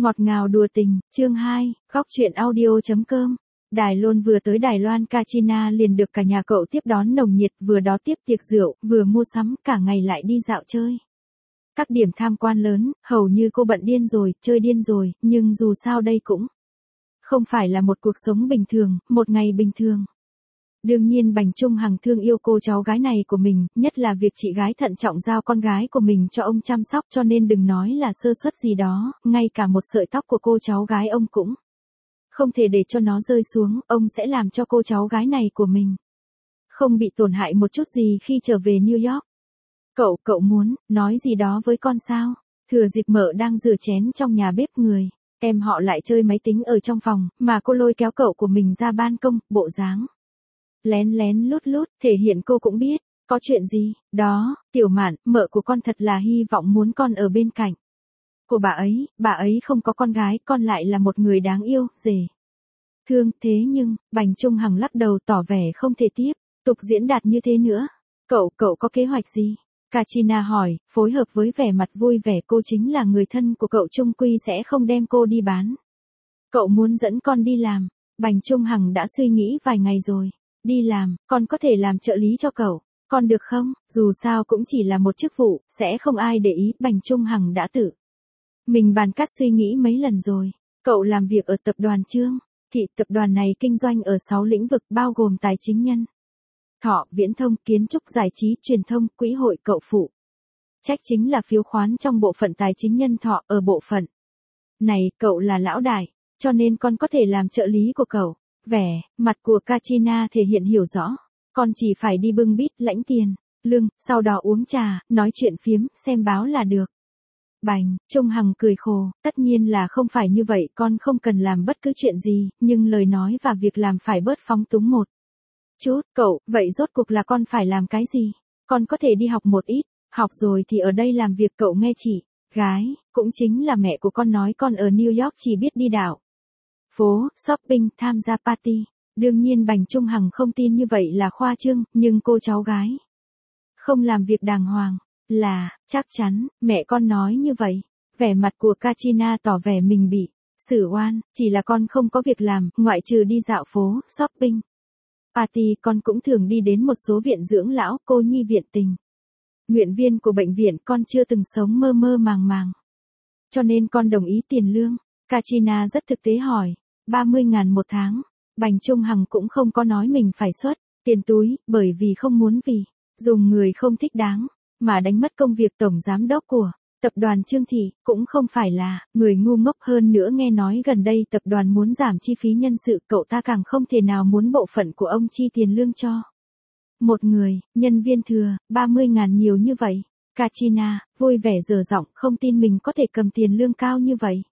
Ngọt ngào đùa tình, chương 2, góc truyện audio.com. Đài Loan vừa tới Đài Loan, Kachina liền được cả nhà cậu tiếp đón nồng nhiệt, vừa đó tiếp tiệc rượu, vừa mua sắm, cả ngày lại đi dạo chơi. Các điểm tham quan lớn, hầu như cô bận điên rồi, chơi điên rồi, nhưng dù sao đây cũng không phải là một cuộc sống bình thường, một ngày bình thường. Đương nhiên Bành Trung Hằng thương yêu cô cháu gái này của mình, nhất là việc chị gái thận trọng giao con gái của mình cho ông chăm sóc, cho nên đừng nói là sơ suất gì đó, ngay cả một sợi tóc của cô cháu gái ông cũng không thể để cho nó rơi xuống, ông sẽ làm cho cô cháu gái này của mình không bị tổn hại một chút gì khi trở về New York. Cậu muốn nói gì đó với con sao? Thừa dịp Mợ đang rửa chén trong nhà bếp người, em họ lại chơi máy tính ở trong phòng, mà cô lôi kéo cậu của mình ra ban công, bộ dáng lén lén lút lút, thể hiện cô cũng biết, có chuyện gì, đó, Tiểu Mạn, Mợ của con thật là hy vọng muốn con ở bên cạnh của bà ấy không có con gái, con lại là một người đáng yêu, dễ thương, thế nhưng, Bành Trung Hằng lắc đầu tỏ vẻ không thể tiếp tục diễn đạt như thế nữa. Cậu có kế hoạch gì? Kachina hỏi, phối hợp với vẻ mặt vui vẻ, cô chính là người thân của cậu, chung quy sẽ không đem cô đi bán. Cậu muốn dẫn con đi làm. Bành Trung Hằng đã suy nghĩ vài ngày rồi. Đi làm, con có thể làm trợ lý cho cậu. Con được không? Dù sao cũng chỉ là một chức vụ, sẽ không ai để ý. Bành Trung Hằng đã tự mình bàn cắt suy nghĩ mấy lần rồi. Cậu làm việc ở tập đoàn Trương Thị, tập đoàn này kinh doanh ở 6 lĩnh vực bao gồm tài chính nhân thọ, viễn thông, kiến trúc, giải trí, truyền thông, quỹ hội. Cậu phụ trách chính là phiếu khoán trong bộ phận tài chính nhân thọ. Ở bộ phận này, cậu là lão đại, cho nên con có thể làm trợ lý của cậu. Vẻ mặt của Kachina thể hiện hiểu rõ, con chỉ phải đi bưng bít, lãnh tiền lương, sau đó uống trà, nói chuyện phiếm, xem báo là được. Bành Trung Hằng cười khổ, tất nhiên là không phải như vậy, con không cần làm bất cứ chuyện gì, nhưng lời nói và việc làm phải bớt phóng túng một chút. Cậu, vậy rốt cuộc là con phải làm cái gì? Con có thể đi học một ít, học rồi thì ở đây làm việc. Cậu nghe chị gái, cũng chính là mẹ của con nói con ở New York chỉ biết đi đảo phố, shopping, tham gia party. Đương nhiên Bành Trung Hằng không tin như vậy là khoa trương, nhưng cô cháu gái không làm việc đàng hoàng là chắc chắn. Mẹ con nói như vậy. Vẻ mặt của Kachina tỏ vẻ mình bị xử oan, chỉ là con không có việc làm, ngoại trừ đi dạo phố, shopping, party, con cũng thường đi đến một số viện dưỡng lão, cô nhi viện, tình nguyện viên của bệnh viện. Con chưa từng sống mơ mơ màng màng, cho nên con đồng ý tiền lương. Kachina rất thực tế hỏi, 30.000 một tháng. Bành Trung Hằng cũng không có nói mình phải xuất tiền túi, bởi vì không muốn vì dùng người không thích đáng mà đánh mất công việc tổng giám đốc của tập đoàn Trương Thị, cũng không phải là người ngu ngốc. Hơn nữa nghe nói gần đây tập đoàn muốn giảm chi phí nhân sự, cậu ta càng không thể nào muốn bộ phận của ông chi tiền lương cho một người nhân viên thừa. 30.000 nhiều như vậy. Kachina vui vẻ dở giọng, không tin mình có thể cầm tiền lương cao như vậy.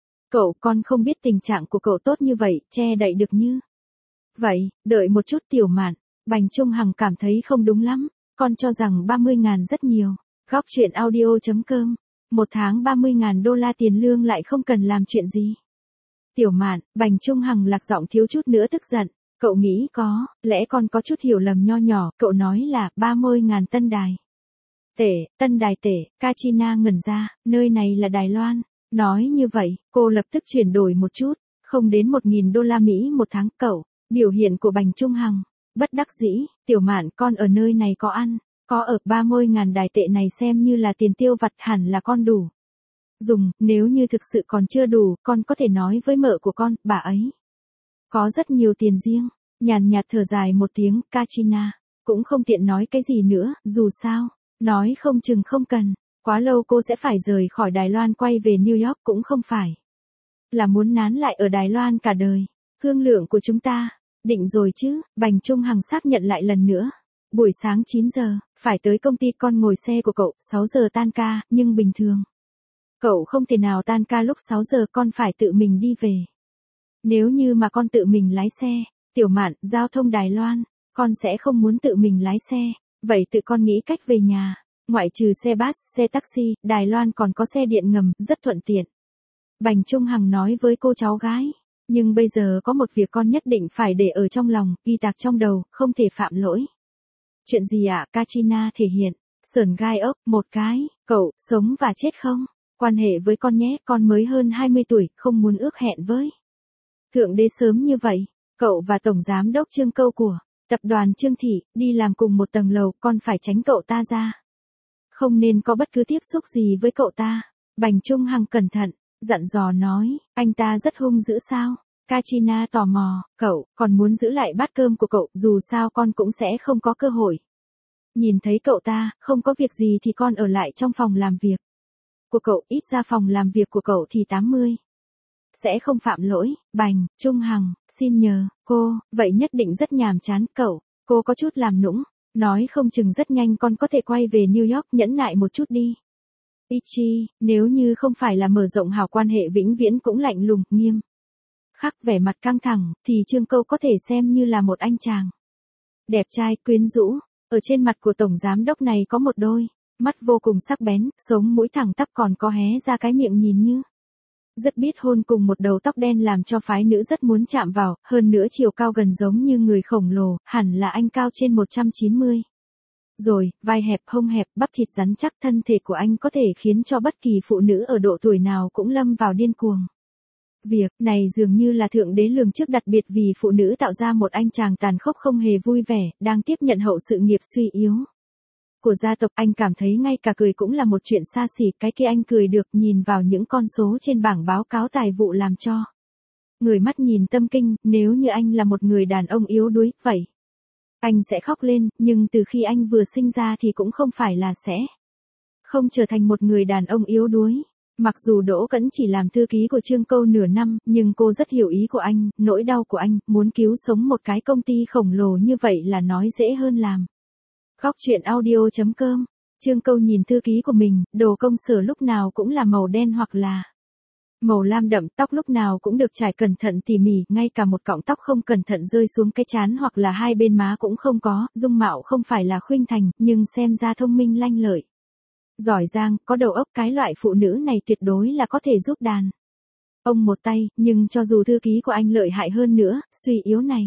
Con không biết tình trạng của cậu tốt như vậy, che đậy được như vậy. Đợi một chút Tiểu Mạn. Bành Trung Hằng cảm thấy không đúng lắm. Con cho rằng 30.000 rất nhiều. Góc truyện audio.com. Một tháng 30.000 đô la tiền lương lại không cần làm chuyện gì. Tiểu Mạn, Bành Trung Hằng lạc giọng thiếu chút nữa tức giận. Cậu nghĩ có lẽ con có chút hiểu lầm nho nhỏ. Cậu nói là 30.000 tân đài tệ, tân đài tệ. Kachina ngẩn ra, nơi này là Đài Loan. Nói như vậy, cô lập tức chuyển đổi một chút, không đến 1.000 đô la Mỹ một tháng. Cậu, biểu hiện của Bành Trung Hằng bất đắc dĩ. Tiểu Mạn, con ở nơi này có ăn, có ở. 30.000 đài tệ này xem như là tiền tiêu vặt, hẳn là con đủ dùng. Nếu như thực sự còn chưa đủ, con có thể nói với mợ của con, bà ấy có rất nhiều tiền riêng. Nhàn nhạt thở dài một tiếng, Kachina cũng không tiện nói cái gì nữa, dù sao nói không chừng không cần quá lâu cô sẽ phải rời khỏi Đài Loan quay về New York, cũng không phải là muốn nán lại ở Đài Loan cả đời. Hương lượng của chúng ta định rồi chứ? Bành Trung Hằng xác nhận lại lần nữa. Buổi sáng 9 giờ, phải tới công ty. Con ngồi xe của cậu, 6 giờ tan ca, nhưng bình thường cậu không thể nào tan ca lúc 6 giờ, con phải tự mình đi về. Nếu như mà con tự mình lái xe, Tiểu Mạn, giao thông Đài Loan, con sẽ không muốn tự mình lái xe, vậy tự con nghĩ cách về nhà. Ngoại trừ xe bus, xe taxi, Đài Loan còn có xe điện ngầm, rất thuận tiện. Bành Trung Hằng nói với cô cháu gái. Nhưng bây giờ có một việc con nhất định phải để ở trong lòng, ghi tạc trong đầu, không thể phạm lỗi. Chuyện gì ạ? Kachina thể hiện sởn gai ốc một cái. Cậu sống và chết không quan hệ với con nhé, con mới hơn 20 tuổi, không muốn ước hẹn với thượng đế sớm như vậy. Cậu và Tổng Giám đốc Trương Câu của tập đoàn Trương Thị, đi làm cùng một tầng lầu, con phải tránh cậu ta ra. Không nên có bất cứ tiếp xúc gì với cậu ta. Bành Trung Hằng cẩn thận, dặn dò nói, anh ta rất hung dữ sao? Katrina tò mò, cậu còn muốn giữ lại bát cơm của cậu, dù sao con cũng sẽ không có cơ hội. Nhìn thấy cậu ta, không có việc gì thì con ở lại trong phòng làm việc của cậu, ít ra phòng làm việc của cậu thì 80. Sẽ không phạm lỗi. Bành Trung Hằng, xin nhờ, cô, vậy nhất định rất nhàm chán cậu. Cô có chút làm nũng, nói không chừng rất nhanh con có thể quay về New York, nhẫn nại một chút đi. Ichi, nếu như không phải là mở rộng hảo quan hệ vĩnh viễn cũng lạnh lùng, nghiêm khắc vẻ mặt căng thẳng, thì Trương Câu có thể xem như là một anh chàng đẹp trai, quyến rũ. Ở trên mặt của Tổng Giám đốc này có một đôi mắt vô cùng sắc bén, sống mũi thẳng tắp, còn có hé ra cái miệng nhìn như rất biết hôn, cùng một đầu tóc đen làm cho phái nữ rất muốn chạm vào, hơn nữa chiều cao gần giống như người khổng lồ, hẳn là anh cao trên 190. Rồi, vai hẹp, hông hẹp, bắp thịt rắn chắc, thân thể của anh có thể khiến cho bất kỳ phụ nữ ở độ tuổi nào cũng lâm vào điên cuồng. Việc này dường như là thượng đế lường trước, đặc biệt vì phụ nữ tạo ra một anh chàng tàn khốc không hề vui vẻ, đang tiếp nhận hậu sự nghiệp suy yếu của gia tộc. Anh cảm thấy ngay cả cười cũng là một chuyện xa xỉ, cái kia anh cười được, nhìn vào những con số trên bảng báo cáo tài vụ làm cho người mắt nhìn tâm kinh. Nếu như anh là một người đàn ông yếu đuối, vậy anh sẽ khóc lên, nhưng từ khi anh vừa sinh ra thì cũng không phải là sẽ không trở thành một người đàn ông yếu đuối. Mặc dù Đỗ Cẩn chỉ làm thư ký của Trương Câu nửa năm, nhưng cô rất hiểu ý của anh, nỗi đau của anh, muốn cứu sống một cái công ty khổng lồ như vậy là nói dễ hơn làm. Góc truyện audio.com. Trương Câu nhìn thư ký của mình, đồ công sở lúc nào cũng là màu đen hoặc là màu lam đậm, tóc lúc nào cũng được trải cẩn thận tỉ mỉ, ngay cả một cọng tóc không cẩn thận rơi xuống cái trán hoặc là hai bên má cũng không có. Dung mạo không phải là khuynh thành, nhưng xem ra thông minh lanh lợi, giỏi giang, có đầu óc. Cái loại phụ nữ này tuyệt đối là có thể giúp đàn ông một tay. Nhưng cho dù thư ký của anh lợi hại hơn nữa, suy yếu này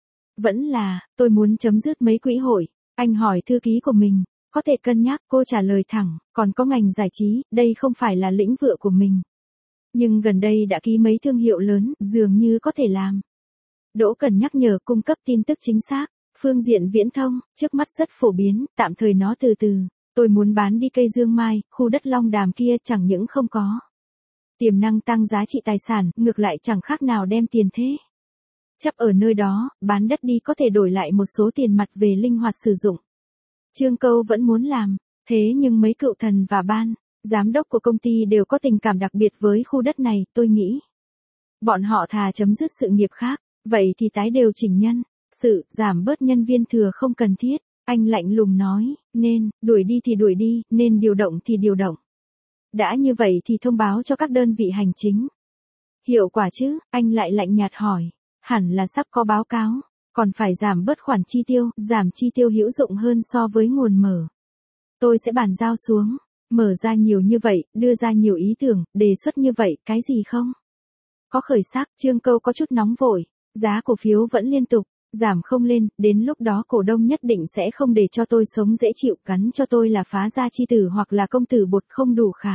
vẫn là, tôi muốn chấm dứt mấy quỹ hội. Anh hỏi thư ký của mình, có thể cân nhắc. Cô trả lời thẳng, còn có ngành giải trí, đây không phải là lĩnh vực của mình. Nhưng gần đây đã ký mấy thương hiệu lớn, dường như có thể làm. Đỗ Cần nhắc nhở cung cấp tin tức chính xác. Phương diện viễn thông, trước mắt rất phổ biến, tạm thời nó từ từ. Tôi muốn bán đi cây Dương Mai, khu đất Long Đàm kia chẳng những không có tiềm năng tăng giá trị tài sản, ngược lại chẳng khác nào đem tiền thế chấp ở nơi đó, bán đất đi có thể đổi lại một số tiền mặt về linh hoạt sử dụng. Trương Câu vẫn muốn làm, thế nhưng mấy cựu thần và ban giám đốc của công ty đều có tình cảm đặc biệt với khu đất này. Tôi nghĩ bọn họ thà chấm dứt sự nghiệp khác, vậy thì tái điều chỉnh nhân sự, giảm bớt nhân viên thừa không cần thiết. Anh lạnh lùng nói, nên đuổi đi thì đuổi đi, nên điều động thì điều động. Đã như vậy thì thông báo cho các đơn vị hành chính. Hiệu quả chứ? Anh lại lạnh nhạt hỏi. Hẳn là sắp có báo cáo, còn phải giảm bớt khoản chi tiêu, giảm chi tiêu hữu dụng hơn so với nguồn mở. Tôi sẽ bàn giao xuống, mở ra nhiều như vậy, đưa ra nhiều ý tưởng, đề xuất như vậy, cái gì không có khởi sắc. Trương Câu có chút nóng vội, giá cổ phiếu vẫn liên tục giảm không lên, đến lúc đó cổ đông nhất định sẽ không để cho tôi sống dễ chịu, gắn cho tôi là phá gia chi tử hoặc là công tử bột, không đủ khả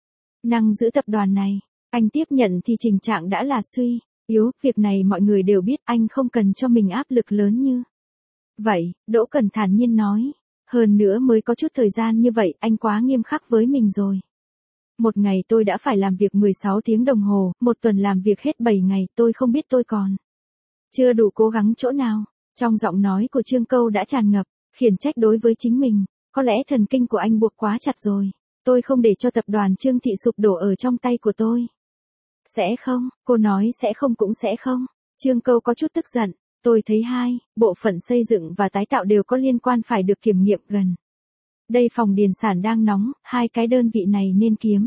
năng giữ tập đoàn này. Anh tiếp nhận thì trình trạng đã là suy yếu, việc này mọi người đều biết, anh không cần cho mình áp lực lớn như vậy. Đỗ Cẩn thản nhiên nói, hơn nữa mới có chút thời gian như vậy, anh quá nghiêm khắc với mình rồi. Một ngày tôi đã phải làm việc 16 tiếng đồng hồ, một tuần làm việc hết 7 ngày, tôi không biết tôi còn chưa đủ cố gắng chỗ nào. Trong giọng nói của Trương Câu đã tràn ngập khiển trách đối với chính mình. Có lẽ thần kinh của anh buộc quá chặt rồi. Tôi không để cho tập đoàn Trương Thị sụp đổ ở trong tay của tôi. Sẽ không, cô nói sẽ không cũng sẽ không. Trương Câu có chút tức giận. Tôi thấy hai bộ phận xây dựng và tái tạo đều có liên quan phải được kiểm nghiệm gần đây. Phòng điền sản đang nóng, hai cái đơn vị này nên kiếm.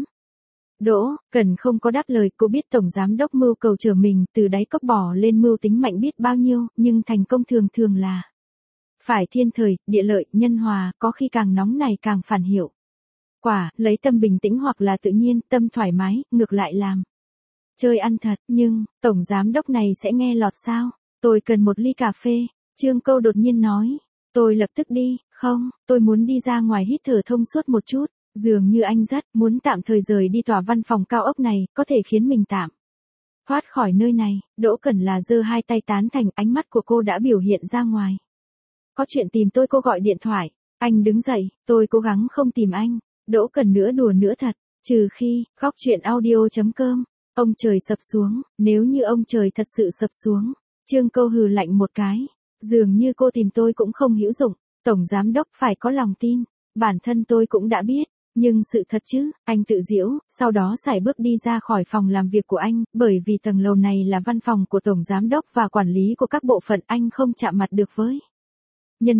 Đỗ Cần không có đáp lời. Cô biết tổng giám đốc mưu cầu trở mình từ đáy cốc bỏ lên mưu tính mạnh biết bao nhiêu, nhưng thành công thường thường là phải thiên thời, địa lợi, nhân hòa, có khi càng nóng này càng phản hiệu quả. Lấy tâm bình tĩnh hoặc là tự nhiên, tâm thoải mái, ngược lại làm chơi ăn thật. Nhưng tổng giám đốc này sẽ nghe lọt sao? Tôi cần một ly cà phê. Trương Câu đột nhiên nói. Tôi lập tức đi. Không, tôi muốn đi ra ngoài hít thở thông suốt một chút. Dường như anh rất muốn tạm thời rời đi tòa văn phòng cao ốc này, có thể khiến mình tạm thoát khỏi nơi này. Đỗ Cẩn là giơ hai tay tán thành, ánh mắt của cô đã biểu hiện ra ngoài. Có chuyện tìm tôi, cô gọi điện thoại. Anh đứng dậy, tôi cố gắng không tìm anh. Đỗ Cẩn nữa đùa nữa thật, trừ khi, góc chuyện audio.com. Ông trời sập xuống, nếu như ông trời thật sự sập xuống. Trương Câu hừ lạnh một cái. Dường như cô tìm tôi cũng không hữu dụng, tổng giám đốc phải có lòng tin. Bản thân tôi cũng đã biết, nhưng sự thật chứ, anh tự giễu, sau đó sải bước đi ra khỏi phòng làm việc của anh, bởi vì tầng lầu này là văn phòng của tổng giám đốc và quản lý của các bộ phận, anh không chạm mặt được với nhân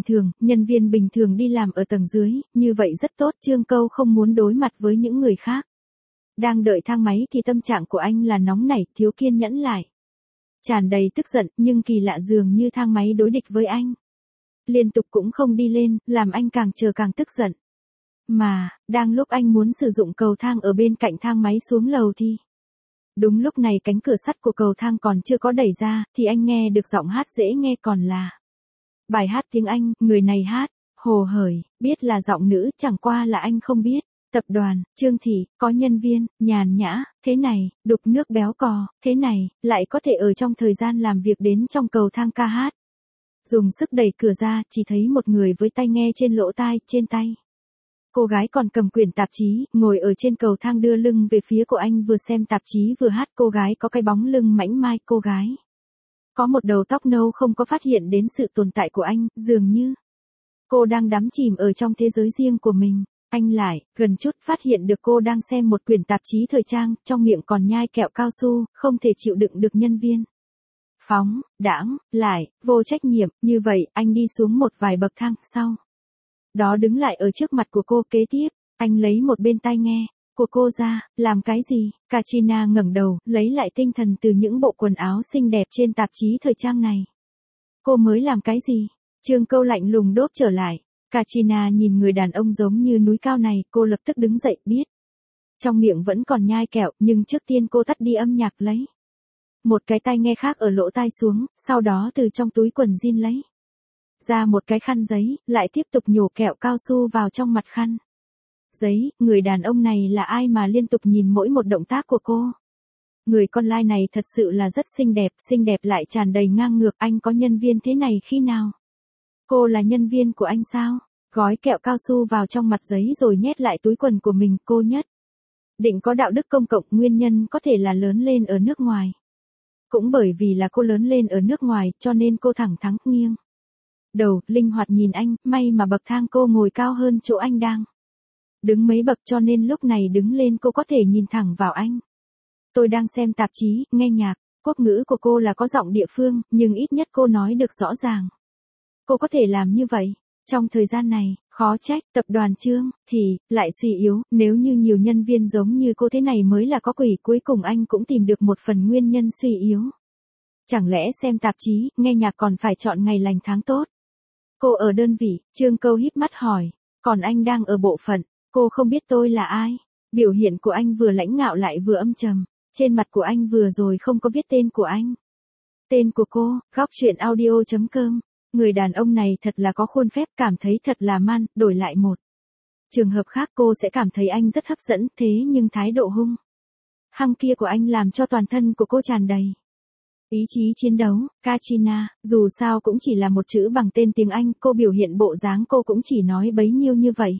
viên bình thường đi làm ở tầng dưới, như vậy rất tốt. Trương Câu không muốn đối mặt với những người khác. Đang đợi thang máy thì tâm trạng của anh là nóng nảy, thiếu kiên nhẫn lại. Tràn đầy tức giận, nhưng kỳ lạ dường như thang máy đối địch với anh. Liên tục cũng không đi lên, làm anh càng chờ càng tức giận. Mà, đang lúc anh muốn sử dụng cầu thang ở bên cạnh thang máy xuống lầu thì... Đúng lúc này cánh cửa sắt của cầu thang còn chưa có đẩy ra, thì anh nghe được giọng hát dễ nghe còn là... Bài hát tiếng Anh, người này hát, hồ hởi, biết là giọng nữ, chẳng qua là anh không biết. Tập đoàn, Trương Thị, có nhân viên, nhàn nhã, thế này, đục nước béo cò, thế này, lại có thể ở trong thời gian làm việc đến trong cầu thang ca hát. Dùng sức đẩy cửa ra, chỉ thấy một người với tai nghe trên lỗ tai, trên tay. Cô gái còn cầm quyển tạp chí, ngồi ở trên cầu thang đưa lưng về phía của anh, vừa xem tạp chí vừa hát. Cô gái có cái bóng lưng mảnh mai, cô gái có một đầu tóc nâu, không có phát hiện đến sự tồn tại của anh, dường như cô đang đắm chìm ở trong thế giới riêng của mình. Anh lại, gần chút phát hiện được cô đang xem một quyển tạp chí thời trang, trong miệng còn nhai kẹo cao su, không thể chịu đựng được nhân viên. Phóng, đãng, lại, vô trách nhiệm, như vậy, anh đi xuống một vài bậc thang, sau đó đứng lại ở trước mặt của cô. Kế tiếp, anh lấy một bên tai nghe của cô ra, làm cái gì? Katrina ngẩng đầu, lấy lại tinh thần từ những bộ quần áo xinh đẹp trên tạp chí thời trang này. Cô mới làm cái gì? Trương Câu lạnh lùng đốp trở lại. Katrina nhìn người đàn ông giống như núi cao này, cô lập tức đứng dậy, biết. Trong miệng vẫn còn nhai kẹo, nhưng trước tiên cô tắt đi âm nhạc, lấy một cái tai nghe khác ở lỗ tai xuống, sau đó từ trong túi quần jean lấy ra một cái khăn giấy, lại tiếp tục nhổ kẹo cao su vào trong mặt khăn giấy. Người đàn ông này là ai mà liên tục nhìn mỗi một động tác của cô? Người con lai này thật sự là rất xinh đẹp lại tràn đầy ngang ngược. Anh có nhân viên thế này khi nào? Cô là nhân viên của anh sao? Gói kẹo cao su vào trong mặt giấy rồi nhét lại túi quần của mình. Cô nhất định có đạo đức công cộng, nguyên nhân có thể là lớn lên ở nước ngoài. Cũng bởi vì là cô lớn lên ở nước ngoài, cho nên cô thẳng thắn nghiêng đầu, linh hoạt nhìn anh. May mà bậc thang cô ngồi cao hơn chỗ anh đang đứng mấy bậc, cho nên lúc này đứng lên cô có thể nhìn thẳng vào anh. Tôi đang xem tạp chí, nghe nhạc. Quốc ngữ của cô là có giọng địa phương, nhưng ít nhất cô nói được rõ ràng. Cô có thể làm như vậy. Trong thời gian này, khó trách, tập đoàn Trương thì lại suy yếu. Nếu như nhiều nhân viên giống như cô thế này mới là có quỷ. Cuối cùng anh cũng tìm được một phần nguyên nhân suy yếu. Chẳng lẽ xem tạp chí, nghe nhạc còn phải chọn ngày lành tháng tốt? Cô ở đơn vị, Trương Câu híp mắt hỏi. Còn anh đang ở bộ phận, cô không biết tôi là ai. Biểu hiện của anh vừa lãnh ngạo lại vừa âm trầm. Trên mặt của anh vừa rồi không có viết tên của anh. Tên của cô, góc chuyện audio.com. Người đàn ông này thật là có khuôn phép, cảm thấy thật là man. Đổi lại một trường hợp khác cô sẽ cảm thấy anh rất hấp dẫn, thế nhưng thái độ hung hăng kia của anh làm cho toàn thân của cô tràn đầy ý chí chiến đấu. Katrina, dù sao cũng chỉ là một chữ bằng tên tiếng Anh, cô biểu hiện bộ dáng cô cũng chỉ nói bấy nhiêu như vậy.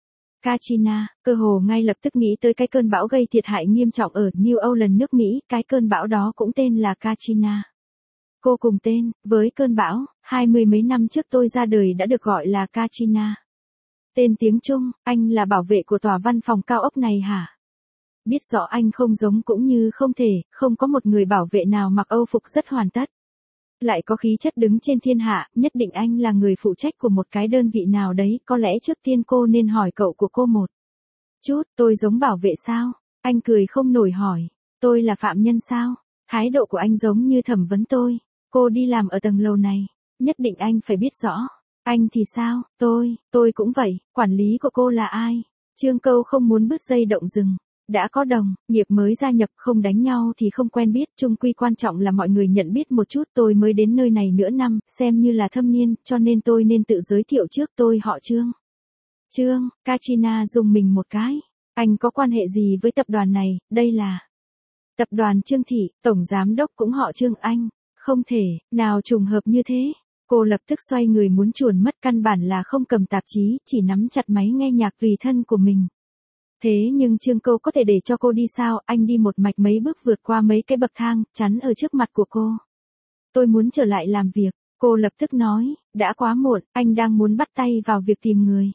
Katrina, cơ hồ ngay lập tức nghĩ tới cái cơn bão gây thiệt hại nghiêm trọng ở New Orleans, nước Mỹ. Cái cơn bão đó cũng tên là Katrina. Cô cùng tên với cơn bão, 20 mấy năm trước tôi ra đời đã được gọi là Katrina. Tên tiếng Trung, anh là bảo vệ của tòa văn phòng cao ốc này hả? Biết rõ anh không giống cũng như không thể, không có một người bảo vệ nào mặc Âu phục rất hoàn tất. Lại có khí chất đứng trên thiên hạ, nhất định anh là người phụ trách của một cái đơn vị nào đấy. Có lẽ trước tiên cô nên hỏi cậu của cô một chút, tôi giống bảo vệ sao? Anh cười không nổi hỏi, tôi là phạm nhân sao? Thái độ của anh giống như thẩm vấn tôi. Cô đi làm ở tầng lầu này, nhất định anh phải biết rõ. Anh thì sao? Tôi cũng vậy. Quản lý của cô là ai? Trương Câu không muốn bứt dây động rừng. Đã có đồng nghiệp mới gia nhập, không đánh nhau thì không quen biết, chung quy quan trọng là mọi người nhận biết một chút. Tôi mới đến nơi này nửa năm, xem như là thâm niên, cho nên tôi nên tự giới thiệu trước. Tôi họ Trương. Trương, Katrina dùng mình một cái. Anh có quan hệ gì với tập đoàn này, đây là tập đoàn Trương Thị, tổng giám đốc cũng họ Trương anh. Không thể, nào trùng hợp như thế. Cô lập tức xoay người muốn chuồn mất, căn bản là không cầm tạp chí, chỉ nắm chặt máy nghe nhạc tùy thân của mình. Thế nhưng Trương Câu có thể để cho cô đi sao? Anh đi một mạch mấy bước vượt qua mấy cái bậc thang, chắn ở trước mặt của cô. Tôi muốn trở lại làm việc. Cô lập tức nói, đã quá muộn, anh đang muốn bắt tay vào việc tìm người.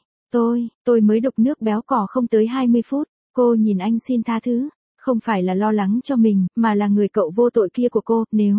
Tôi mới đục nước béo cò không tới 20 phút. Cô nhìn anh xin tha thứ. Không phải là lo lắng cho mình, mà là người cậu vô tội kia của cô. Nếu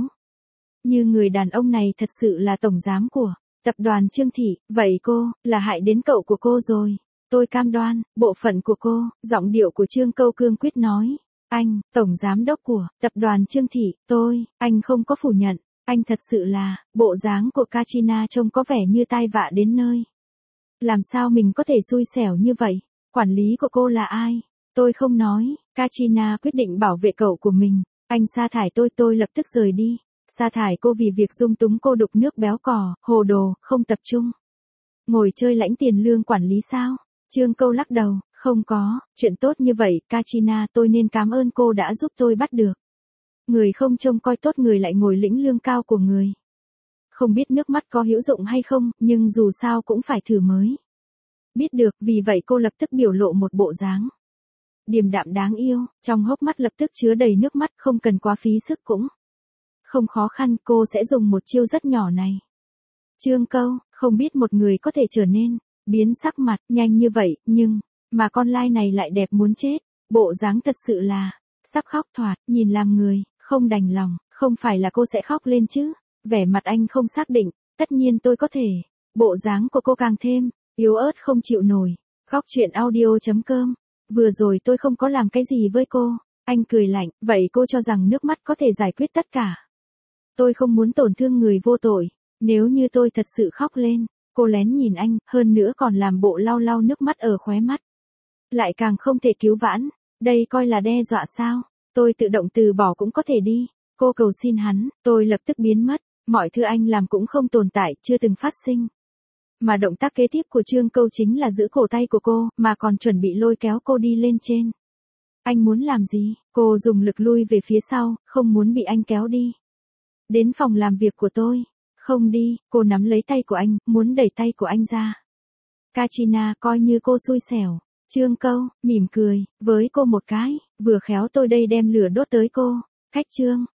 như người đàn ông này thật sự là tổng giám của tập đoàn Trương Thị, vậy cô là hại đến cậu của cô rồi. Tôi cam đoan, bộ phận của cô. Giọng điệu của Trương Câu cương quyết nói. Anh, tổng giám đốc của tập đoàn Trương Thị, anh không có phủ nhận. Anh thật sự là, bộ dáng của Katrina trông có vẻ như tai vạ đến nơi. Làm sao mình có thể xui xẻo như vậy? Quản lý của cô là ai? Tôi không nói. Katrina quyết định bảo vệ cậu của mình. Anh sa thải tôi lập tức rời đi. Sa thải cô vì việc dung túng cô đục nước béo cò, hồ đồ, không tập trung. Ngồi chơi lãnh tiền lương quản lý sao? Trương Câu lắc đầu, không có, chuyện tốt như vậy, Katrina, tôi nên cảm ơn cô đã giúp tôi bắt được. Người không trông coi tốt người lại ngồi lĩnh lương cao của người. Không biết nước mắt có hữu dụng hay không, nhưng dù sao cũng phải thử mới. Biết được, vì vậy cô lập tức biểu lộ một bộ dáng điềm đạm đáng yêu, trong hốc mắt lập tức chứa đầy nước mắt, không cần quá phí sức cũng không khó khăn, cô sẽ dùng một chiêu rất nhỏ này. Trương Câu, không biết một người có thể trở nên biến sắc mặt nhanh như vậy, nhưng mà con lai này lại đẹp muốn chết, bộ dáng thật sự là sắp khóc thoạt, nhìn làm người không đành lòng, không phải là cô sẽ khóc lên chứ? Vẻ mặt anh không xác định, tất nhiên tôi có thể. Bộ dáng của cô càng thêm yếu ớt không chịu nổi. Góc truyện audio.com. Vừa rồi tôi không có làm cái gì với cô. Anh cười lạnh, vậy cô cho rằng nước mắt có thể giải quyết tất cả? Tôi không muốn tổn thương người vô tội. Nếu như tôi thật sự khóc lên, cô lén nhìn anh, hơn nữa còn làm bộ lau lau nước mắt ở khóe mắt. Lại càng không thể cứu vãn. Đây coi là đe dọa sao? Tôi tự động từ bỏ cũng có thể đi. Cô cầu xin hắn, tôi lập tức biến mất. Mọi thứ anh làm cũng không tồn tại, chưa từng phát sinh. Mà động tác kế tiếp của Trương Câu chính là giữ cổ tay của cô, mà còn chuẩn bị lôi kéo cô đi lên trên. Anh muốn làm gì? Cô dùng lực lui về phía sau, không muốn bị anh kéo đi. Đến phòng làm việc của tôi. Không đi, cô nắm lấy tay của anh, muốn đẩy tay của anh ra. Katrina, coi như cô xui xẻo. Trương Câu, mỉm cười, với cô một cái, vừa khéo tôi đây đem lửa đốt tới cô. Khách Trương,